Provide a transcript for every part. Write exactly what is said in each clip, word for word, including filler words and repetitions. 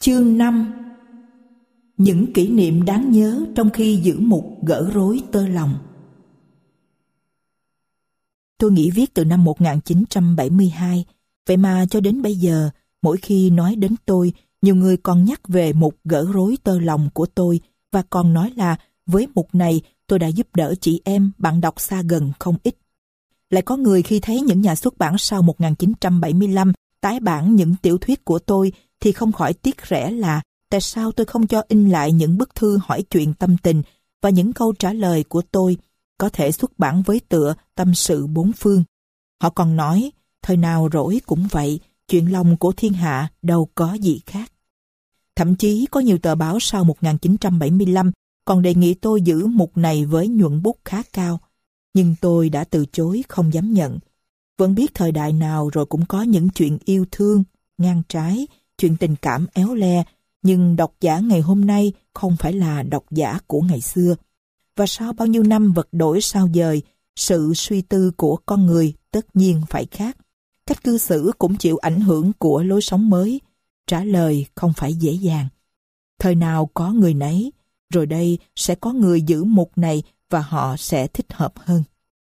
Chương năm. Những kỷ niệm đáng nhớ trong khi giữ mục gỡ rối tơ lòng. Tôi nghỉ viết từ năm một nghìn chín trăm bảy mươi hai, vậy mà cho đến bây giờ, mỗi khi nói đến tôi, nhiều người còn nhắc về mục gỡ rối tơ lòng của tôi và còn nói là với mục này tôi đã giúp đỡ chị em bạn đọc xa gần không ít. Lại có người khi thấy những nhà xuất bản sau một nghìn chín trăm bảy mươi lăm tái bản những tiểu thuyết của tôi thì không khỏi tiếc rẻ là tại sao tôi không cho in lại những bức thư hỏi chuyện tâm tình và những câu trả lời của tôi có thể xuất bản với tựa Tâm sự bốn phương. Họ còn nói, thời nào rỗi cũng vậy, chuyện lòng của thiên hạ đâu có gì khác. Thậm chí có nhiều tờ báo sau một nghìn chín trăm bảy mươi lăm còn đề nghị tôi giữ mục này với nhuận bút khá cao. Nhưng tôi đã từ chối không dám nhận. Vẫn biết thời đại nào rồi cũng có những chuyện yêu thương, ngang trái, chuyện tình cảm éo le, nhưng độc giả ngày hôm nay không phải là độc giả của ngày xưa. Và sau bao nhiêu năm vật đổi sao dời, sự suy tư của con người tất nhiên phải khác. Cách cư xử cũng chịu ảnh hưởng của lối sống mới. Trả lời không phải dễ dàng. Thời nào có người nấy, rồi đây sẽ có người giữ mục này và họ sẽ thích hợp hơn.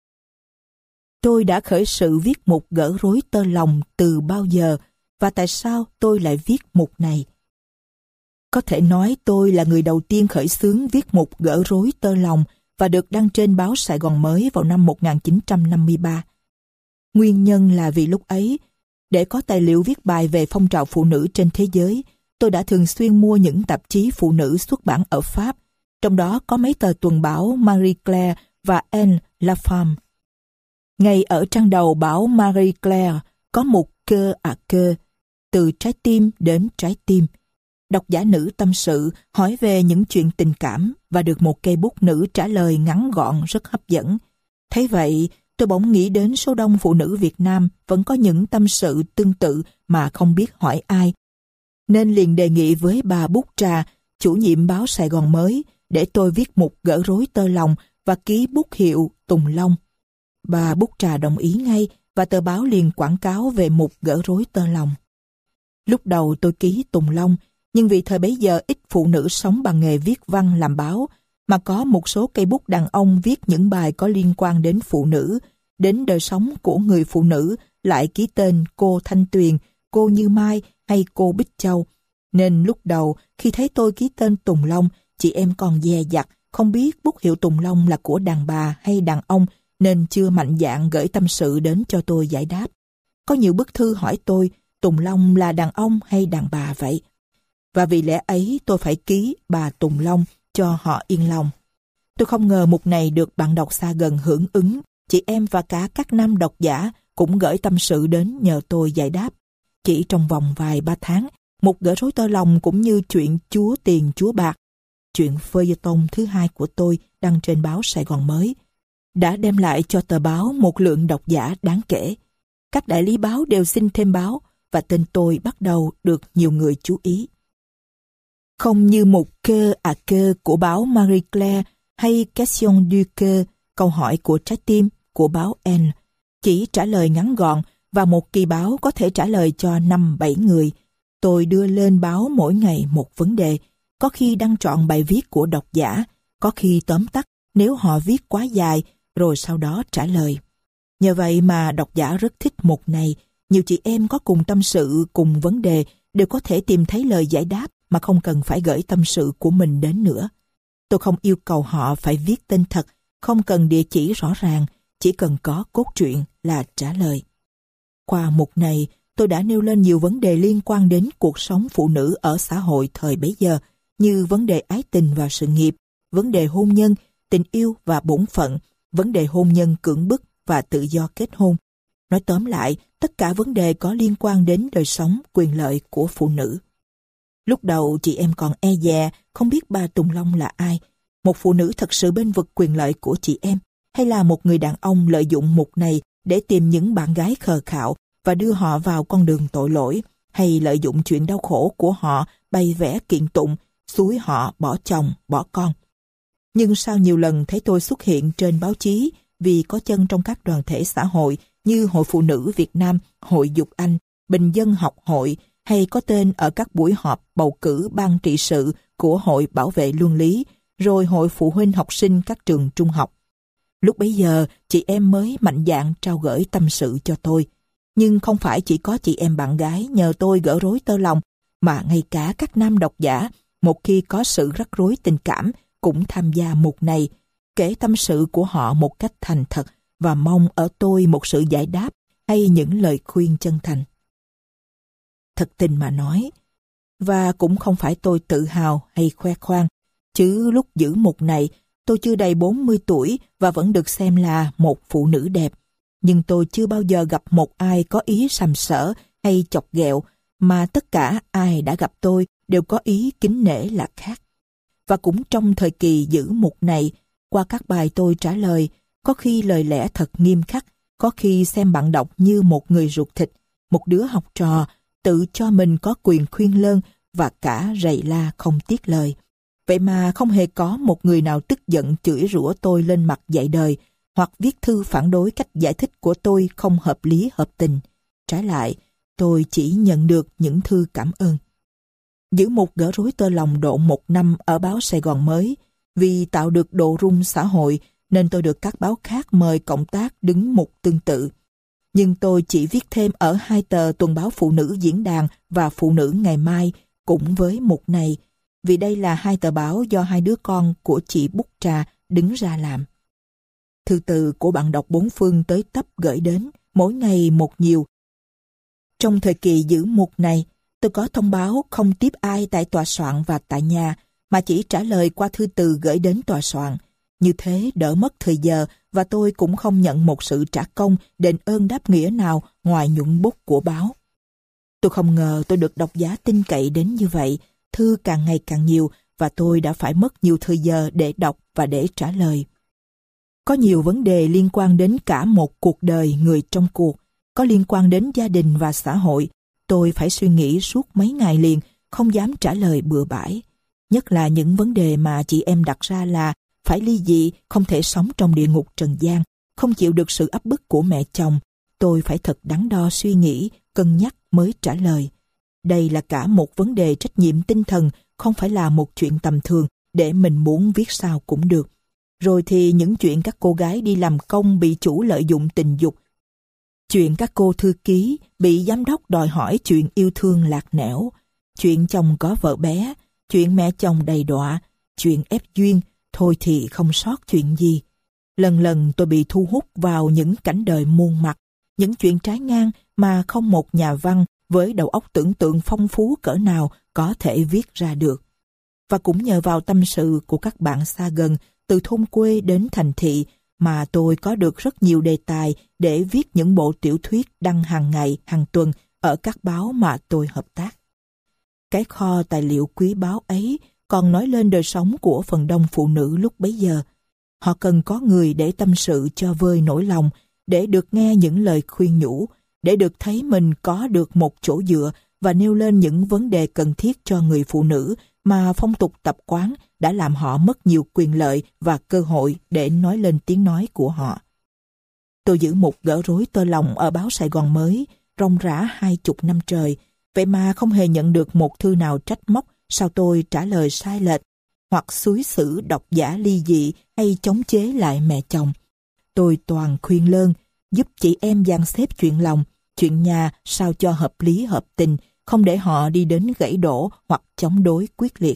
Tôi đã khởi sự viết mục gỡ rối tơ lòng từ bao giờ và tại sao tôi lại viết mục này? Có thể nói tôi là người đầu tiên khởi xướng viết mục gỡ rối tơ lòng và được đăng trên báo Sài Gòn Mới vào năm một nghìn chín trăm năm mươi ba. Nguyên nhân là vì lúc ấy, để có tài liệu viết bài về phong trào phụ nữ trên thế giới, tôi đã thường xuyên mua những tạp chí phụ nữ xuất bản ở Pháp, trong đó có mấy tờ tuần báo Marie Claire và Elle La Femme. Ngay ở trang đầu báo Marie Claire có một cœur à cœur, từ trái tim đến trái tim. Độc giả nữ tâm sự, hỏi về những chuyện tình cảm và được một cây bút nữ trả lời ngắn gọn rất hấp dẫn. Thấy vậy, tôi bỗng nghĩ đến số đông phụ nữ Việt Nam vẫn có những tâm sự tương tự mà không biết hỏi ai. Nên liền đề nghị với bà Bút Trà, chủ nhiệm báo Sài Gòn Mới, để tôi viết mục gỡ rối tơ lòng và ký bút hiệu Tùng Long. Bà Bút Trà đồng ý ngay và tờ báo liền quảng cáo về mục gỡ rối tơ lòng. Lúc đầu tôi ký Tùng Long, nhưng vì thời bấy giờ ít phụ nữ sống bằng nghề viết văn làm báo, mà có một số cây bút đàn ông viết những bài có liên quan đến phụ nữ, đến đời sống của người phụ nữ, lại ký tên cô Thanh Tuyền, cô Như Mai hay cô Bích Châu. Nên lúc đầu khi thấy tôi ký tên Tùng Long, chị em còn dè dặt, không biết bút hiệu Tùng Long là của đàn bà hay đàn ông, nên chưa mạnh dạn gửi tâm sự đến cho tôi giải đáp. Có nhiều bức thư hỏi tôi, Tùng Long là đàn ông hay đàn bà vậy? Và vì lẽ ấy tôi phải ký bà Tùng Long cho họ yên lòng. Tôi không ngờ mục này được bạn đọc xa gần hưởng ứng, chị em và cả các nam độc giả cũng gửi tâm sự đến nhờ tôi giải đáp. Chỉ trong vòng vài ba tháng, mục gỡ rối tơ lòng cũng như chuyện Chúa Tiền Chúa Bạc, chuyện feuilleton thứ hai của tôi đăng trên báo Sài Gòn Mới, đã đem lại cho tờ báo một lượng độc giả đáng kể. Các đại lý báo đều xin thêm báo và tên tôi bắt đầu được nhiều người chú ý. Không như một cœur à cœur của báo Marie Claire hay Question du cœur, câu hỏi của trái tim của báo Elle, chỉ trả lời ngắn gọn và một kỳ báo có thể trả lời cho năm bảy người. Tôi đưa lên báo mỗi ngày một vấn đề, có khi đăng trọn bài viết của độc giả, có khi tóm tắt nếu họ viết quá dài, rồi sau đó trả lời. Nhờ vậy mà độc giả rất thích mục này, nhiều chị em có cùng tâm sự, cùng vấn đề đều có thể tìm thấy lời giải đáp mà không cần phải gửi tâm sự của mình đến nữa. Tôi không yêu cầu họ phải viết tên thật, không cần địa chỉ rõ ràng, chỉ cần có cốt truyện là trả lời. Qua mục này, tôi đã nêu lên nhiều vấn đề liên quan đến cuộc sống phụ nữ ở xã hội thời bấy giờ, như vấn đề ái tình và sự nghiệp, vấn đề hôn nhân, tình yêu và bổn phận, vấn đề hôn nhân cưỡng bức và tự do kết hôn. Nói tóm lại, tất cả vấn đề có liên quan đến đời sống, quyền lợi của phụ nữ. Lúc đầu chị em còn e dè, không biết bà Tùng Long là ai, một phụ nữ thật sự bênh vực quyền lợi của chị em, hay là một người đàn ông lợi dụng mục này để tìm những bạn gái khờ khạo và đưa họ vào con đường tội lỗi, hay lợi dụng chuyện đau khổ của họ bày vẽ kiện tụng, xúi họ bỏ chồng, bỏ con. Nhưng sau nhiều lần thấy tôi xuất hiện trên báo chí vì có chân trong các đoàn thể xã hội như Hội Phụ nữ Việt Nam, Hội Dục Anh, Bình dân học hội, hay có tên ở các buổi họp bầu cử ban trị sự của Hội Bảo vệ Luân lý, rồi Hội Phụ huynh học sinh các trường trung học. Lúc bấy giờ, chị em mới mạnh dạn trao gửi tâm sự cho tôi. Nhưng không phải chỉ có chị em bạn gái nhờ tôi gỡ rối tơ lòng, mà ngay cả các nam độc giả, một khi có sự rắc rối tình cảm, cũng tham gia mục này, kể tâm sự của họ một cách thành thật và mong ở tôi một sự giải đáp hay những lời khuyên chân thành. Thật tình mà nói, và cũng không phải tôi tự hào hay khoe khoang, chứ lúc giữ mục này, tôi chưa đầy bốn mươi tuổi và vẫn được xem là một phụ nữ đẹp. Nhưng tôi chưa bao giờ gặp một ai có ý sàm sỡ hay chọc ghẹo, mà tất cả ai đã gặp tôi đều có ý kính nể là khác. Và cũng trong thời kỳ giữ mục này, qua các bài tôi trả lời, có khi lời lẽ thật nghiêm khắc, có khi xem bạn đọc như một người ruột thịt, một đứa học trò, tự cho mình có quyền khuyên lơn và cả rầy la không tiếc lời. Vậy mà không hề có một người nào tức giận chửi rủa tôi lên mặt dạy đời, hoặc viết thư phản đối cách giải thích của tôi không hợp lý hợp tình. Trái lại, tôi chỉ nhận được những thư cảm ơn. Giữ mục gỡ rối tơ lòng độ một năm ở báo Sài Gòn Mới, vì tạo được độ rung xã hội nên tôi được các báo khác mời cộng tác đứng mục tương tự. Nhưng tôi chỉ viết thêm ở hai tờ tuần báo Phụ Nữ Diễn Đàn và Phụ Nữ Ngày Mai cũng với mục này, vì đây là hai tờ báo do hai đứa con của chị Bút Trà đứng ra làm. Thư từ của bạn đọc bốn phương tới tấp gửi đến, mỗi ngày một nhiều. Trong thời kỳ giữ mục này, tôi có thông báo không tiếp ai tại tòa soạn và tại nhà, mà chỉ trả lời qua thư từ gửi đến tòa soạn. Như thế đỡ mất thời giờ và tôi cũng không nhận một sự trả công đền ơn đáp nghĩa nào ngoài nhuận bút của báo. Tôi không ngờ tôi được độc giả tin cậy đến như vậy, thư càng ngày càng nhiều và tôi đã phải mất nhiều thời giờ để đọc và để trả lời. Có nhiều vấn đề liên quan đến cả một cuộc đời người trong cuộc, có liên quan đến gia đình và xã hội. Tôi phải suy nghĩ suốt mấy ngày liền, không dám trả lời bừa bãi. Nhất là những vấn đề mà chị em đặt ra là phải ly dị, không thể sống trong địa ngục trần gian, không chịu được sự áp bức của mẹ chồng. Tôi phải thật đắn đo suy nghĩ, cân nhắc mới trả lời. Đây là cả một vấn đề trách nhiệm tinh thần, không phải là một chuyện tầm thường để mình muốn viết sao cũng được. Rồi thì những chuyện các cô gái đi làm công bị chủ lợi dụng tình dục, chuyện các cô thư ký bị giám đốc đòi hỏi chuyện yêu thương lạc nẻo, chuyện chồng có vợ bé, chuyện mẹ chồng đầy đọa, chuyện ép duyên, thôi thì không sót chuyện gì. Lần lần tôi bị thu hút vào những cảnh đời muôn mặt, những chuyện trái ngang mà không một nhà văn với đầu óc tưởng tượng phong phú cỡ nào có thể viết ra được. Và cũng nhờ vào tâm sự của các bạn xa gần, từ thôn quê đến thành thị, mà tôi có được rất nhiều đề tài để viết những bộ tiểu thuyết đăng hàng ngày, hàng tuần ở các báo mà tôi hợp tác. Cái kho tài liệu quý báu ấy còn nói lên đời sống của phần đông phụ nữ lúc bấy giờ. Họ cần có người để tâm sự cho vơi nỗi lòng, để được nghe những lời khuyên nhủ, để được thấy mình có được một chỗ dựa và nêu lên những vấn đề cần thiết cho người phụ nữ mà phong tục tập quán đã làm họ mất nhiều quyền lợi và cơ hội để nói lên tiếng nói của họ. Tôi giữ mục gỡ rối tơ lòng ở báo Sài Gòn Mới ròng rã hai chục năm trời, vậy mà không hề nhận được một thư nào trách móc sao tôi trả lời sai lệch, hoặc xúi xử độc giả ly dị hay chống chế lại mẹ chồng. Tôi toàn khuyên lơn, giúp chị em dàn xếp chuyện lòng, chuyện nhà sao cho hợp lý hợp tình, không để họ đi đến gãy đổ hoặc chống đối quyết liệt.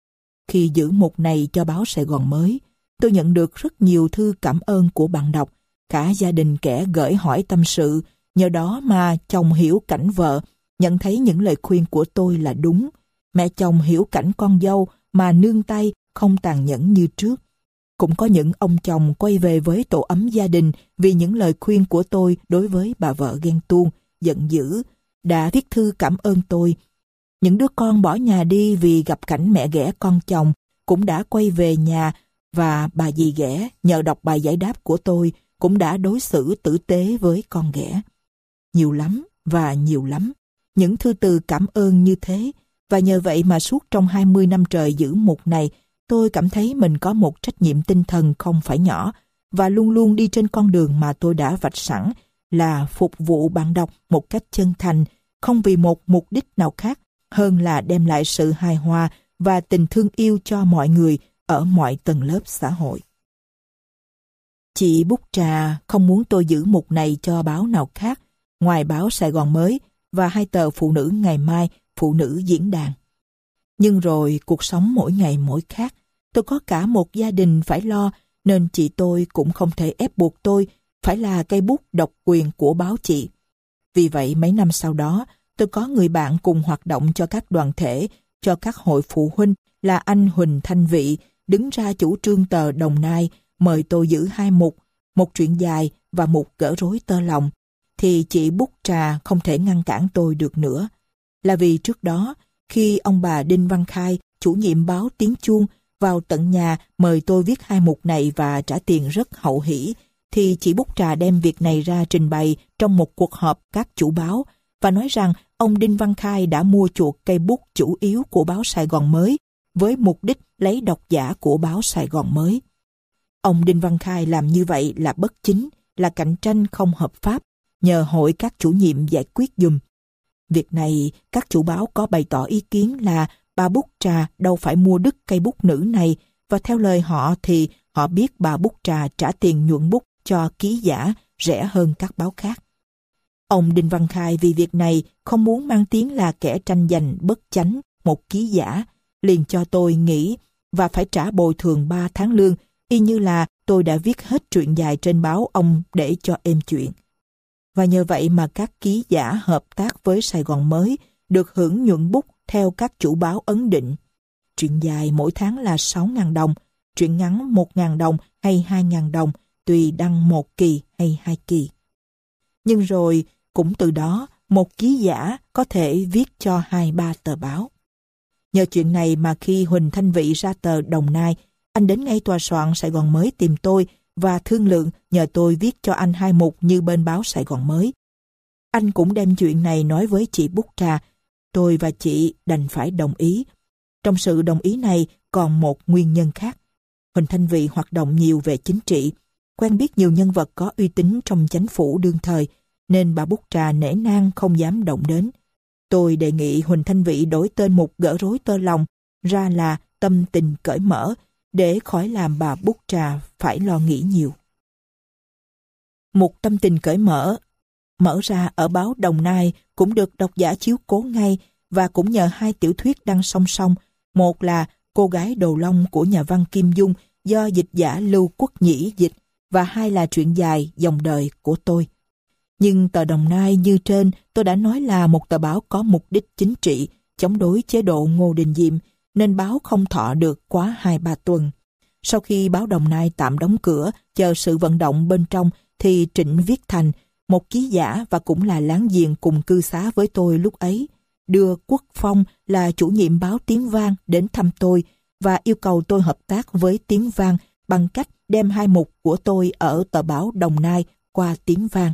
Khi giữ mục này cho báo Sài Gòn Mới, tôi nhận được rất nhiều thư cảm ơn của bạn đọc, cả gia đình kẻ gửi hỏi tâm sự, nhờ đó mà chồng hiểu cảnh vợ, nhận thấy những lời khuyên của tôi là đúng. Mẹ chồng hiểu cảnh con dâu mà nương tay, không tàn nhẫn như trước. Cũng có những ông chồng quay về với tổ ấm gia đình vì những lời khuyên của tôi đối với bà vợ ghen tuông, giận dữ, đã viết thư cảm ơn tôi. Những đứa con bỏ nhà đi vì gặp cảnh mẹ ghẻ con chồng cũng đã quay về nhà, và bà dì ghẻ nhờ đọc bài giải đáp của tôi cũng đã đối xử tử tế với con ghẻ. Nhiều lắm và nhiều lắm những thư từ cảm ơn như thế, và nhờ vậy mà suốt trong hai mươi năm trời giữ mục này, tôi cảm thấy mình có một trách nhiệm tinh thần không phải nhỏ, và luôn luôn đi trên con đường mà tôi đã vạch sẵn, là phục vụ bạn đọc một cách chân thành, không vì một mục đích nào khác hơn là đem lại sự hài hòa và tình thương yêu cho mọi người ở mọi tầng lớp xã hội. Chị Bút Trà không muốn tôi giữ mục này cho báo nào khác ngoài báo Sài Gòn Mới và hai tờ Phụ Nữ Ngày Mai, Phụ Nữ Diễn Đàn. Nhưng rồi cuộc sống mỗi ngày mỗi khác. Tôi có cả một gia đình phải lo, nên chị tôi cũng không thể ép buộc tôi phải là cây bút độc quyền của báo chị. Vì vậy mấy năm sau đó, tôi có người bạn cùng hoạt động cho các đoàn thể, cho các hội phụ huynh là anh Huỳnh Thanh Vị, đứng ra chủ trương tờ Đồng Nai, mời tôi giữ hai mục, một truyện dài và một gỡ rối tơ lòng, thì chị Bút Trà không thể ngăn cản tôi được nữa. Là vì trước đó, khi ông bà Đinh Văn Khai, chủ nhiệm báo Tiếng Chuông, vào tận nhà mời tôi viết hai mục này và trả tiền rất hậu hỷ, thì chị Bút Trà đem việc này ra trình bày trong một cuộc họp các chủ báo và nói rằng ông Đinh Văn Khai đã mua chuộc cây bút chủ yếu của báo Sài Gòn Mới với mục đích lấy độc giả của báo Sài Gòn Mới. Ông Đinh Văn Khai làm như vậy là bất chính, là cạnh tranh không hợp pháp, nhờ hội các chủ nhiệm giải quyết giùm. Việc này, các chủ báo có bày tỏ ý kiến là bà Bút Trà đâu phải mua đứt cây bút nữ này, và theo lời họ thì họ biết bà Bút Trà trả tiền nhuận bút cho ký giả rẻ hơn các báo khác. Ông Đinh Văn Khai vì việc này không muốn mang tiếng là kẻ tranh giành bất chánh một ký giả, liền cho tôi nghỉ và phải trả bồi thường ba tháng lương, y như là tôi đã viết hết truyện dài trên báo ông để cho êm chuyện. Và nhờ vậy mà các ký giả hợp tác với Sài Gòn Mới được hưởng nhuận bút theo các chủ báo ấn định. Truyện dài mỗi tháng là sáu nghìn đồng, truyện ngắn một nghìn đồng hay hai nghìn đồng, tùy đăng một kỳ hay hai kỳ. Nhưng rồi, cũng từ đó, một ký giả có thể viết cho hai ba tờ báo. Nhờ chuyện này mà khi Huỳnh Thanh Vị ra tờ Đồng Nai, anh đến ngay tòa soạn Sài Gòn Mới tìm tôi và thương lượng nhờ tôi viết cho anh hai mục như bên báo Sài Gòn Mới. Anh cũng đem chuyện này nói với chị Bút Trà. Tôi và chị đành phải đồng ý. Trong sự đồng ý này còn một nguyên nhân khác. Huỳnh Thanh Vị hoạt động nhiều về chính trị, quen biết nhiều nhân vật có uy tín trong chánh phủ đương thời, nên bà Bút Trà nể nang không dám động đến. Tôi đề nghị Huỳnh Thanh Vị đổi tên mục gỡ rối tơ lòng ra là Tâm Tình Cởi Mở, để khỏi làm bà Bút Trà phải lo nghĩ nhiều. Mục Tâm Tình Cởi Mở mở ra ở báo Đồng Nai cũng được độc giả chiếu cố ngay, và cũng nhờ hai tiểu thuyết đăng song song, một là Cô Gái Đồ Long của nhà văn Kim Dung do dịch giả Lưu Quốc Nhĩ dịch, và hai là truyện dài Dòng Đời của tôi. Nhưng tờ Đồng Nai như trên tôi đã nói là một tờ báo có mục đích chính trị, chống đối chế độ Ngô Đình Diệm, nên báo không thọ được quá hai ba tuần. Sau khi báo Đồng Nai tạm đóng cửa, chờ sự vận động bên trong, thì Trịnh Viết Thành, một ký giả và cũng là láng giềng cùng cư xá với tôi lúc ấy, đưa Quốc Phong là chủ nhiệm báo Tiếng Vang đến thăm tôi và yêu cầu tôi hợp tác với Tiếng Vang bằng cách đem hai mục của tôi ở tờ báo Đồng Nai qua Tiếng Vang.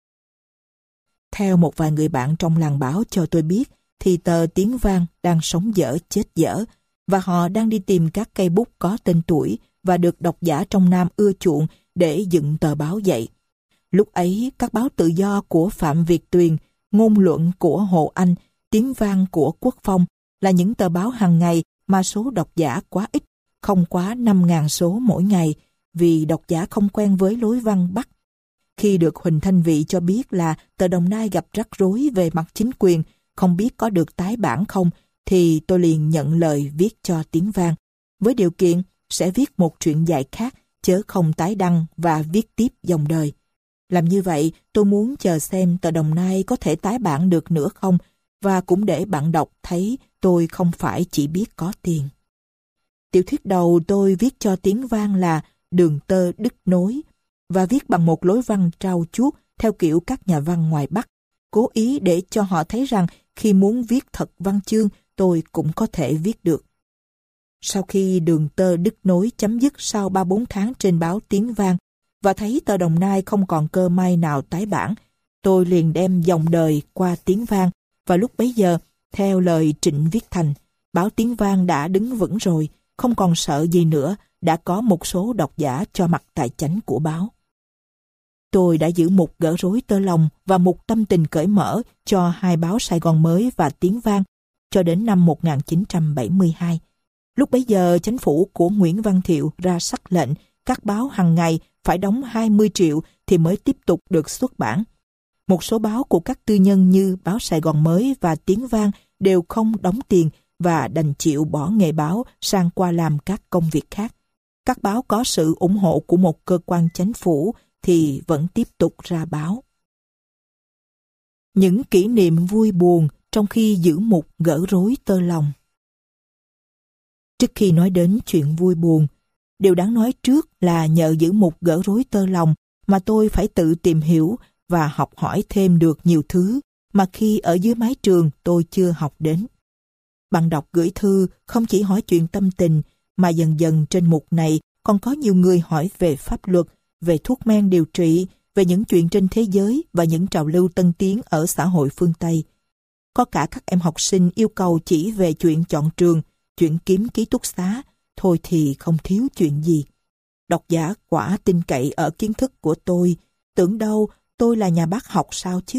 Theo một vài người bạn trong làng báo cho tôi biết, thì tờ Tiếng Vang đang sống dở chết dở, và họ đang đi tìm các cây bút có tên tuổi và được độc giả trong Nam ưa chuộng để dựng tờ báo dậy. Lúc ấy, các báo Tự Do của Phạm Việt Tuyền, Ngôn Luận của Hồ Anh, Tiếng Vang của Quốc Phong là những tờ báo hàng ngày mà số độc giả quá ít, không quá năm nghìn số mỗi ngày, vì độc giả không quen với lối văn Bắc. Khi được Huỳnh Thanh Vị cho biết là tờ Đồng Nai gặp rắc rối về mặt chính quyền, không biết có được tái bản không, thì tôi liền nhận lời viết cho Tiếng Vang, với điều kiện sẽ viết một truyện dài khác, chớ không tái đăng và viết tiếp Dòng Đời. Làm như vậy, tôi muốn chờ xem tờ Đồng Nai có thể tái bản được nữa không, và cũng để bạn đọc thấy tôi không phải chỉ biết có tiền. Tiểu thuyết đầu tôi viết cho Tiếng Vang là Đường Tơ Đứt Nối, và viết bằng một lối văn trau chuốt theo kiểu các nhà văn ngoài Bắc, cố ý để cho họ thấy rằng khi muốn viết thật văn chương, tôi cũng có thể viết được. Sau khi Đường Tơ Đứt Nối chấm dứt sau ba bốn tháng trên báo Tiếng Vang, và thấy tờ Đồng Nai không còn cơ may nào tái bản, tôi liền đem Dòng Đời qua Tiếng Vang, và lúc bấy giờ, theo lời Trịnh Viết Thành, báo Tiếng Vang đã đứng vững rồi, không còn sợ gì nữa, đã có một số độc giả cho mặt tài chánh của báo. Tôi đã giữ một gỡ rối tơ lòng và một tâm tình cởi mở cho hai báo Sài Gòn Mới và Tiếng Vang cho đến năm một nghìn chín trăm bảy mươi hai. Lúc bấy giờ, chính phủ của Nguyễn Văn Thiệu ra sắc lệnh các báo hàng ngày phải đóng hai mươi triệu thì mới tiếp tục được xuất bản. Một số báo của các tư nhân như báo Sài Gòn Mới và Tiếng Vang đều không đóng tiền và đành chịu bỏ nghề báo sang qua làm các công việc khác. Các báo có sự ủng hộ của một cơ quan chính phủ thì vẫn tiếp tục ra báo. Những kỷ niệm vui buồn trong khi giữ một gỡ rối tơ lòng. Trước khi nói đến chuyện vui buồn, điều đáng nói trước là nhờ giữ một gỡ rối tơ lòng mà tôi phải tự tìm hiểu và học hỏi thêm được nhiều thứ mà khi ở dưới mái trường tôi chưa học đến. Bạn đọc gửi thư không chỉ hỏi chuyện tâm tình mà dần dần trên mục này còn có nhiều người hỏi về pháp luật, về thuốc men điều trị, về những chuyện trên thế giới và những trào lưu tân tiến ở xã hội phương Tây. Có cả các em học sinh yêu cầu chỉ về chuyện chọn trường, chuyện kiếm ký túc xá, thôi thì không thiếu chuyện gì. Độc giả quả tin cậy ở kiến thức của tôi, tưởng đâu tôi là nhà bác học sao chứ.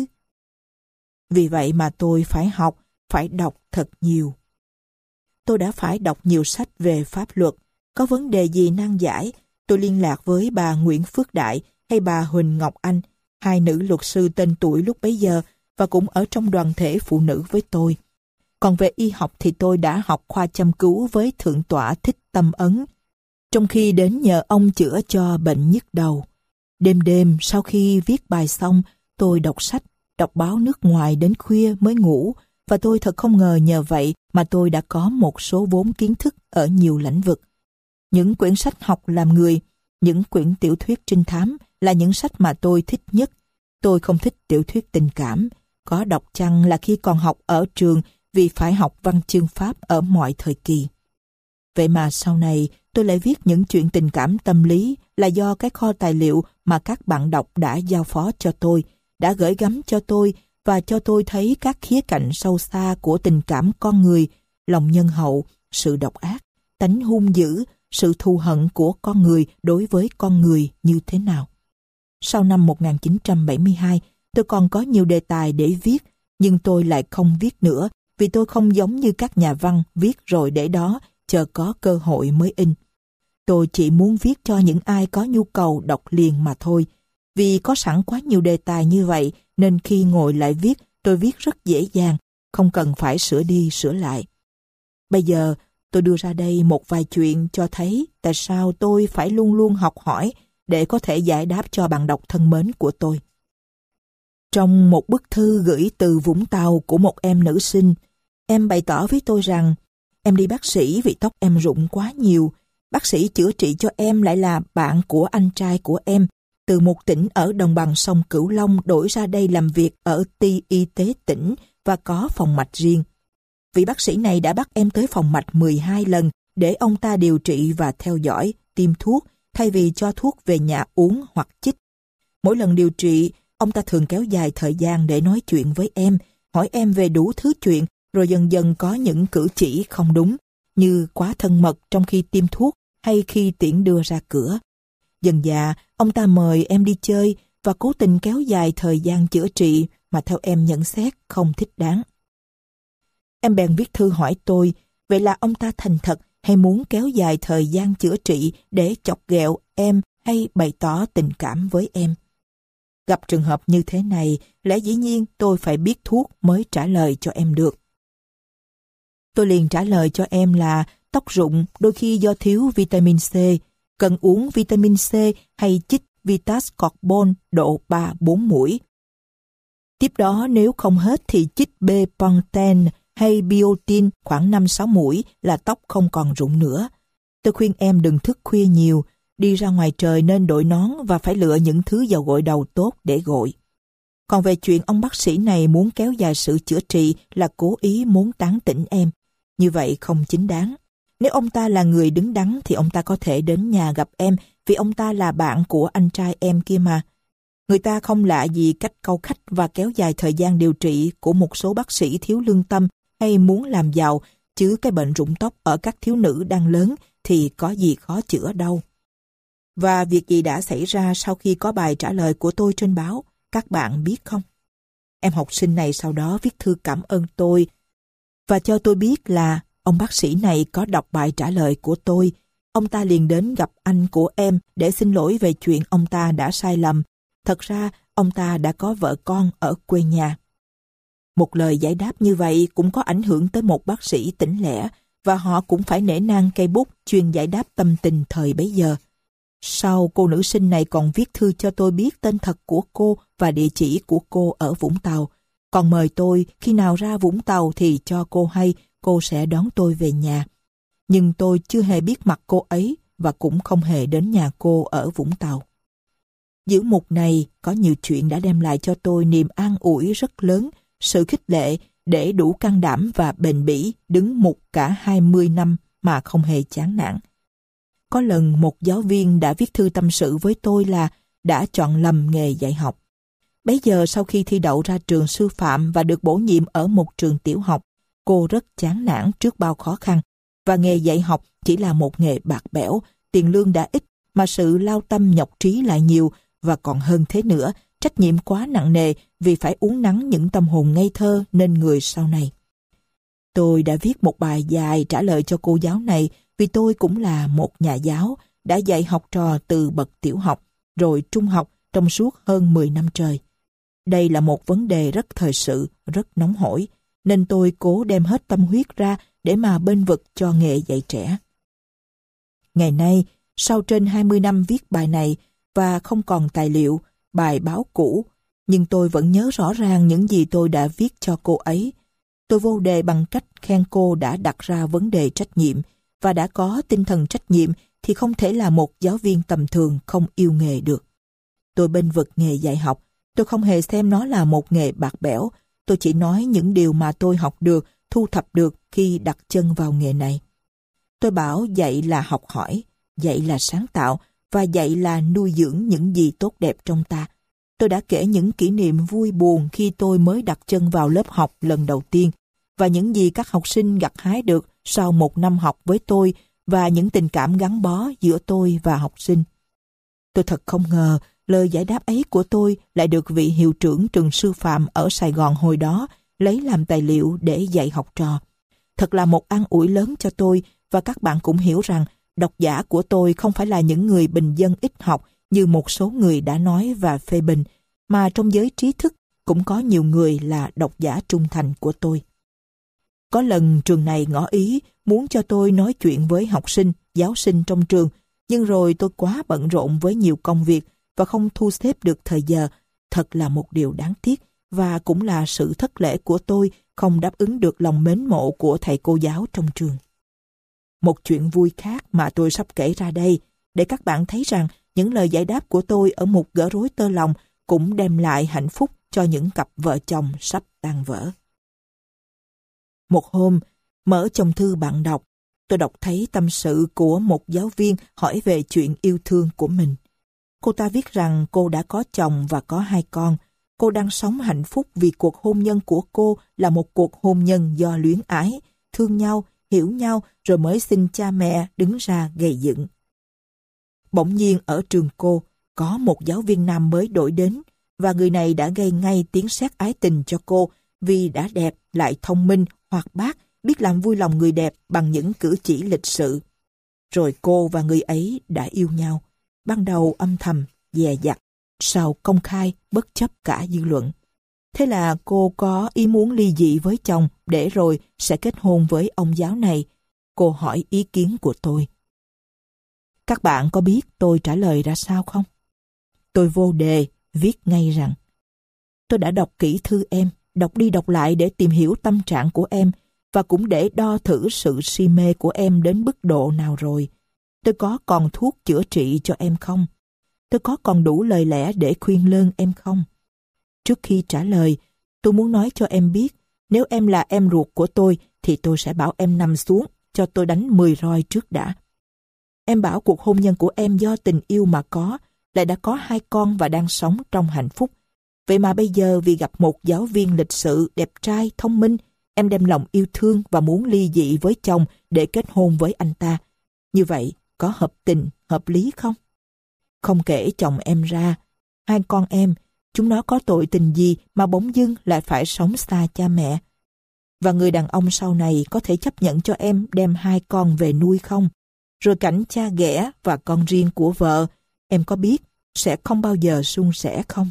Vì vậy mà tôi phải học, phải đọc thật nhiều. Tôi đã phải đọc nhiều sách về pháp luật. Có vấn đề gì nan giải, tôi liên lạc với bà Nguyễn Phước Đại hay bà Huỳnh Ngọc Anh, hai nữ luật sư tên tuổi lúc bấy giờ và cũng ở trong đoàn thể phụ nữ với tôi. Còn về y học thì tôi đã học khoa châm cứu với Thượng tọa Thích Tâm Ấn, trong khi đến nhờ ông chữa cho bệnh nhức đầu. Đêm đêm sau khi viết bài xong, tôi đọc sách, đọc báo nước ngoài đến khuya mới ngủ, và tôi thật không ngờ nhờ vậy mà tôi đã có một số vốn kiến thức ở nhiều lĩnh vực. Những quyển sách học làm người, những quyển tiểu thuyết trinh thám là những sách mà tôi thích nhất. Tôi không thích tiểu thuyết tình cảm, có đọc chăng là khi còn học ở trường vì phải học văn chương Pháp ở mọi thời kỳ. Vậy mà sau này tôi lại viết những chuyện tình cảm tâm lý là do cái kho tài liệu mà các bạn đọc đã giao phó cho tôi, đã gửi gắm cho tôi và cho tôi thấy các khía cạnh sâu xa của tình cảm con người, lòng nhân hậu, sự độc ác, tánh hung dữ, sự thù hận của con người đối với con người như thế nào. Sau năm một nghìn chín trăm bảy mươi hai, tôi còn có nhiều đề tài để viết, nhưng tôi lại không viết nữa vì tôi không giống như các nhà văn viết rồi để đó, chờ có cơ hội mới in. Tôi chỉ muốn viết cho những ai có nhu cầu đọc liền mà thôi. Vì có sẵn quá nhiều đề tài như vậy nên khi ngồi lại viết, tôi viết rất dễ dàng, không cần phải sửa đi sửa lại. Bây giờ, tôi đưa ra đây một vài chuyện cho thấy tại sao tôi phải luôn luôn học hỏi để có thể giải đáp cho bạn đọc thân mến của tôi. Trong một bức thư gửi từ Vũng Tàu của một em nữ sinh, em bày tỏ với tôi rằng em đi bác sĩ vì tóc em rụng quá nhiều. Bác sĩ chữa trị cho em lại là bạn của anh trai của em, từ một tỉnh ở đồng bằng sông Cửu Long đổi ra đây làm việc ở ty y tế tỉnh và có phòng mạch riêng. Vị bác sĩ này đã bắt em tới phòng mạch mười hai lần để ông ta điều trị và theo dõi, tiêm thuốc, thay vì cho thuốc về nhà uống hoặc chích. Mỗi lần điều trị, ông ta thường kéo dài thời gian để nói chuyện với em, hỏi em về đủ thứ chuyện, rồi dần dần có những cử chỉ không đúng, như quá thân mật trong khi tiêm thuốc hay khi tiễn đưa ra cửa. Dần dà, ông ta mời em đi chơi và cố tình kéo dài thời gian chữa trị mà theo em nhận xét không thích đáng. Em bèn viết thư hỏi tôi, vậy là ông ta thành thật hay muốn kéo dài thời gian chữa trị để chọc ghẹo em hay bày tỏ tình cảm với em? Gặp trường hợp như thế này, lẽ dĩ nhiên tôi phải biết thuốc mới trả lời cho em được. Tôi liền trả lời cho em là tóc rụng đôi khi do thiếu vitamin C, cần uống vitamin C hay chích Vitas Carbon độ ba bốn mũi. Tiếp đó nếu không hết thì chích B-Pantene hay biotin khoảng năm sáu mũi là tóc không còn rụng nữa. Tôi khuyên em đừng thức khuya nhiều, đi ra ngoài trời nên đội nón và phải lựa những thứ dầu gội đầu tốt để gội. Còn về chuyện ông bác sĩ này muốn kéo dài sự chữa trị là cố ý muốn tán tỉnh em. Như vậy không chính đáng. Nếu ông ta là người đứng đắn thì ông ta có thể đến nhà gặp em vì ông ta là bạn của anh trai em kia mà. Người ta không lạ gì cách câu khách và kéo dài thời gian điều trị của một số bác sĩ thiếu lương tâm hay muốn làm giàu, chứ cái bệnh rụng tóc ở các thiếu nữ đang lớn thì có gì khó chữa đâu. Và việc gì đã xảy ra sau khi có bài trả lời của tôi trên báo, các bạn biết không? Em học sinh này sau đó viết thư cảm ơn tôi và cho tôi biết là ông bác sĩ này có đọc bài trả lời của tôi. Ông ta liền đến gặp anh của em để xin lỗi về chuyện ông ta đã sai lầm. Thật ra, ông ta đã có vợ con ở quê nhà. Một lời giải đáp như vậy cũng có ảnh hưởng tới một bác sĩ tỉnh lẻ, và họ cũng phải nể nang cây bút chuyên giải đáp tâm tình thời bấy giờ. Sau, cô nữ sinh này còn viết thư cho tôi biết tên thật của cô và địa chỉ của cô ở Vũng Tàu. Còn mời tôi khi nào ra Vũng Tàu thì cho cô hay, cô sẽ đón tôi về nhà. Nhưng tôi chưa hề biết mặt cô ấy và cũng không hề đến nhà cô ở Vũng Tàu. Giữa mục này có nhiều chuyện đã đem lại cho tôi niềm an ủi rất lớn, sự khích lệ để đủ can đảm và bền bỉ đứng mục cả hai mươi năm mà không hề chán nản. Có lần một giáo viên đã viết thư tâm sự với tôi là đã chọn lầm nghề dạy học. Bấy giờ sau khi thi đậu ra trường sư phạm và được bổ nhiệm ở một trường tiểu học, cô rất chán nản trước bao khó khăn, và nghề dạy học chỉ là một nghề bạc bẽo, tiền lương đã ít mà sự lao tâm nhọc trí lại nhiều, và còn hơn thế nữa, trách nhiệm quá nặng nề vì phải uốn nắn những tâm hồn ngây thơ nên người sau này. Tôi đã viết một bài dài trả lời cho cô giáo này vì tôi cũng là một nhà giáo, đã dạy học trò từ bậc tiểu học, rồi trung học trong suốt hơn mười năm trời. Đây là một vấn đề rất thời sự, rất nóng hổi, nên tôi cố đem hết tâm huyết ra để mà bênh vực cho nghề dạy trẻ. Ngày nay, sau trên hai mươi năm viết bài này và không còn tài liệu, bài báo cũ, nhưng tôi vẫn nhớ rõ ràng những gì tôi đã viết cho cô ấy. Tôi vô đề bằng cách khen cô đã đặt ra vấn đề trách nhiệm, và đã có tinh thần trách nhiệm thì không thể là một giáo viên tầm thường không yêu nghề được. Tôi bênh vực nghề dạy học, tôi không hề xem nó là một nghề bạc bẽo, tôi chỉ nói những điều mà tôi học được, thu thập được khi đặt chân vào nghề này. Tôi bảo dạy là học hỏi, dạy là sáng tạo, và dạy là nuôi dưỡng những gì tốt đẹp trong ta. Tôi đã kể những kỷ niệm vui buồn khi tôi mới đặt chân vào lớp học lần đầu tiên, và những gì các học sinh gặt hái được sau một năm học với tôi, và những tình cảm gắn bó giữa tôi và học sinh. Tôi thật không ngờ lời giải đáp ấy của tôi lại được vị hiệu trưởng trường sư phạm ở Sài Gòn hồi đó lấy làm tài liệu để dạy học trò. Thật là một an ủi lớn cho tôi, và các bạn cũng hiểu rằng độc giả của tôi không phải là những người bình dân ít học như một số người đã nói và phê bình, mà trong giới trí thức cũng có nhiều người là độc giả trung thành của tôi. Có lần trường này ngỏ ý muốn cho tôi nói chuyện với học sinh, giáo sinh trong trường, nhưng rồi tôi quá bận rộn với nhiều công việc và không thu xếp được thời giờ. Thật là một điều đáng tiếc, và cũng là sự thất lễ của tôi không đáp ứng được lòng mến mộ của thầy cô giáo trong trường. Một chuyện vui khác mà tôi sắp kể ra đây, để các bạn thấy rằng những lời giải đáp của tôi ở một gỡ rối tơ lòng cũng đem lại hạnh phúc cho những cặp vợ chồng sắp tan vỡ. Một hôm, mở chồng thư bạn đọc, tôi đọc thấy tâm sự của một giáo viên hỏi về chuyện yêu thương của mình. Cô ta viết rằng cô đã có chồng và có hai con. Cô đang sống hạnh phúc vì cuộc hôn nhân của cô là một cuộc hôn nhân do luyến ái, thương nhau, hiểu nhau rồi mới xin cha mẹ đứng ra gầy dựng. Bỗng nhiên ở trường cô có một giáo viên nam mới đổi đến, và người này đã gây ngay tiếng sét ái tình cho cô vì đã đẹp, lại thông minh, hoạt bát, biết làm vui lòng người đẹp bằng những cử chỉ lịch sự. Rồi cô và người ấy đã yêu nhau, ban đầu âm thầm, dè dặt, sau công khai, bất chấp cả dư luận. Thế là cô có ý muốn ly dị với chồng để rồi sẽ kết hôn với ông giáo này. Cô hỏi ý kiến của tôi. Các bạn có biết tôi trả lời ra sao không? Tôi vô đề, viết ngay rằng tôi đã đọc kỹ thư em, đọc đi đọc lại để tìm hiểu tâm trạng của em, và cũng để đo thử sự si mê của em đến mức độ nào rồi. Tôi có còn thuốc chữa trị cho em không? Tôi có còn đủ lời lẽ để khuyên lơn em không? Trước khi trả lời, tôi muốn nói cho em biết, nếu em là em ruột của tôi, thì tôi sẽ bảo em nằm xuống, cho tôi đánh mười roi trước đã. Em bảo cuộc hôn nhân của em do tình yêu mà có, lại đã có hai con và đang sống trong hạnh phúc. Vậy mà bây giờ vì gặp một giáo viên lịch sự, đẹp trai, thông minh, em đem lòng yêu thương và muốn ly dị với chồng để kết hôn với anh ta. Như vậy, có hợp tình, hợp lý không? Không kể chồng em ra, hai con em, chúng nó có tội tình gì mà bỗng dưng lại phải sống xa cha mẹ? Và người đàn ông sau này có thể chấp nhận cho em đem hai con về nuôi không? Rồi cảnh cha ghẻ và con riêng của vợ, em có biết sẽ không bao giờ suôn sẻ không?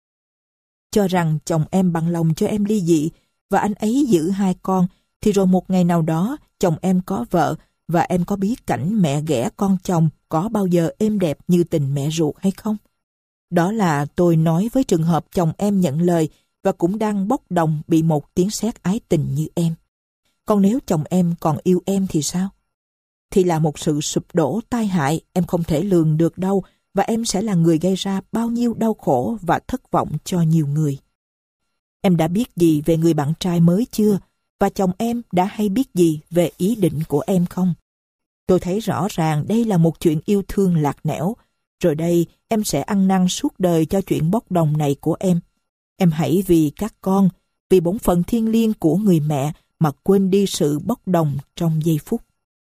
Cho rằng chồng em bằng lòng cho em ly dị và anh ấy giữ hai con, thì rồi một ngày nào đó chồng em có vợ và em có biết cảnh mẹ ghẻ con chồng có bao giờ êm đẹp như tình mẹ ruột hay không? Đó là tôi nói với trường hợp chồng em nhận lời và cũng đang bốc đồng bị một tiếng sét ái tình như em. Còn nếu chồng em còn yêu em thì sao? Thì là một sự sụp đổ tai hại em không thể lường được đâu, và em sẽ là người gây ra bao nhiêu đau khổ và thất vọng cho nhiều người. Em đã biết gì về người bạn trai mới chưa? Và chồng em đã hay biết gì về ý định của em không? Tôi thấy rõ ràng đây là một chuyện yêu thương lạc nẻo. Rồi đây em sẽ ăn năn suốt đời cho chuyện bốc đồng này của em. Em hãy vì các con, vì bổn phận thiêng liêng của người mẹ mà quên đi sự bốc đồng trong giây phút.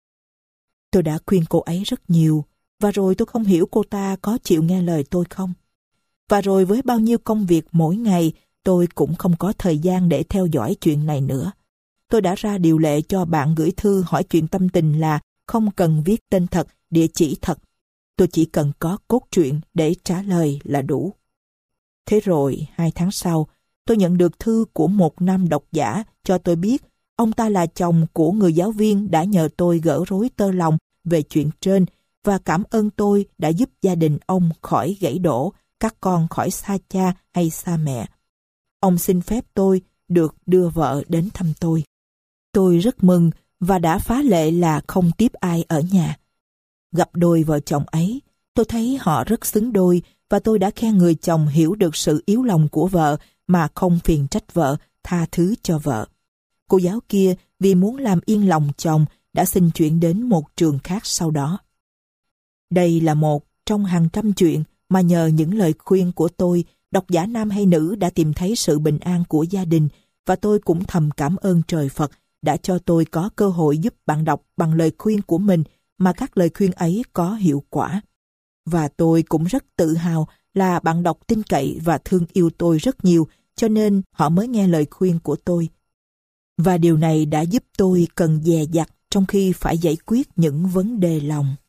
Tôi đã khuyên cô ấy rất nhiều, và rồi tôi không hiểu cô ta có chịu nghe lời tôi không. Và rồi với bao nhiêu công việc mỗi ngày, tôi cũng không có thời gian để theo dõi chuyện này nữa. Tôi đã ra điều lệ cho bạn gửi thư hỏi chuyện tâm tình là không cần viết tên thật, địa chỉ thật. Tôi chỉ cần có cốt truyện để trả lời là đủ. Thế rồi, hai tháng sau, tôi nhận được thư của một nam độc giả cho tôi biết ông ta là chồng của người giáo viên đã nhờ tôi gỡ rối tơ lòng về chuyện trên và cảm ơn tôi đã giúp gia đình ông khỏi gãy đổ, các con khỏi xa cha hay xa mẹ. Ông xin phép tôi được đưa vợ đến thăm tôi. Tôi rất mừng và đã phá lệ là không tiếp ai ở nhà. Gặp đôi vợ chồng ấy, tôi thấy họ rất xứng đôi và tôi đã khen người chồng hiểu được sự yếu lòng của vợ mà không phiền trách vợ, tha thứ cho vợ. Cô giáo kia vì muốn làm yên lòng chồng đã xin chuyển đến một trường khác sau đó. Đây là một trong hàng trăm chuyện mà nhờ những lời khuyên của tôi, độc giả nam hay nữ đã tìm thấy sự bình an của gia đình, và tôi cũng thầm cảm ơn trời Phật đã cho tôi có cơ hội giúp bạn đọc bằng lời khuyên của mình mà các lời khuyên ấy có hiệu quả. Và tôi cũng rất tự hào là bạn đọc tin cậy và thương yêu tôi rất nhiều, cho nên họ mới nghe lời khuyên của tôi. Và điều này đã giúp tôi cần dè dặt trong khi phải giải quyết những vấn đề lòng.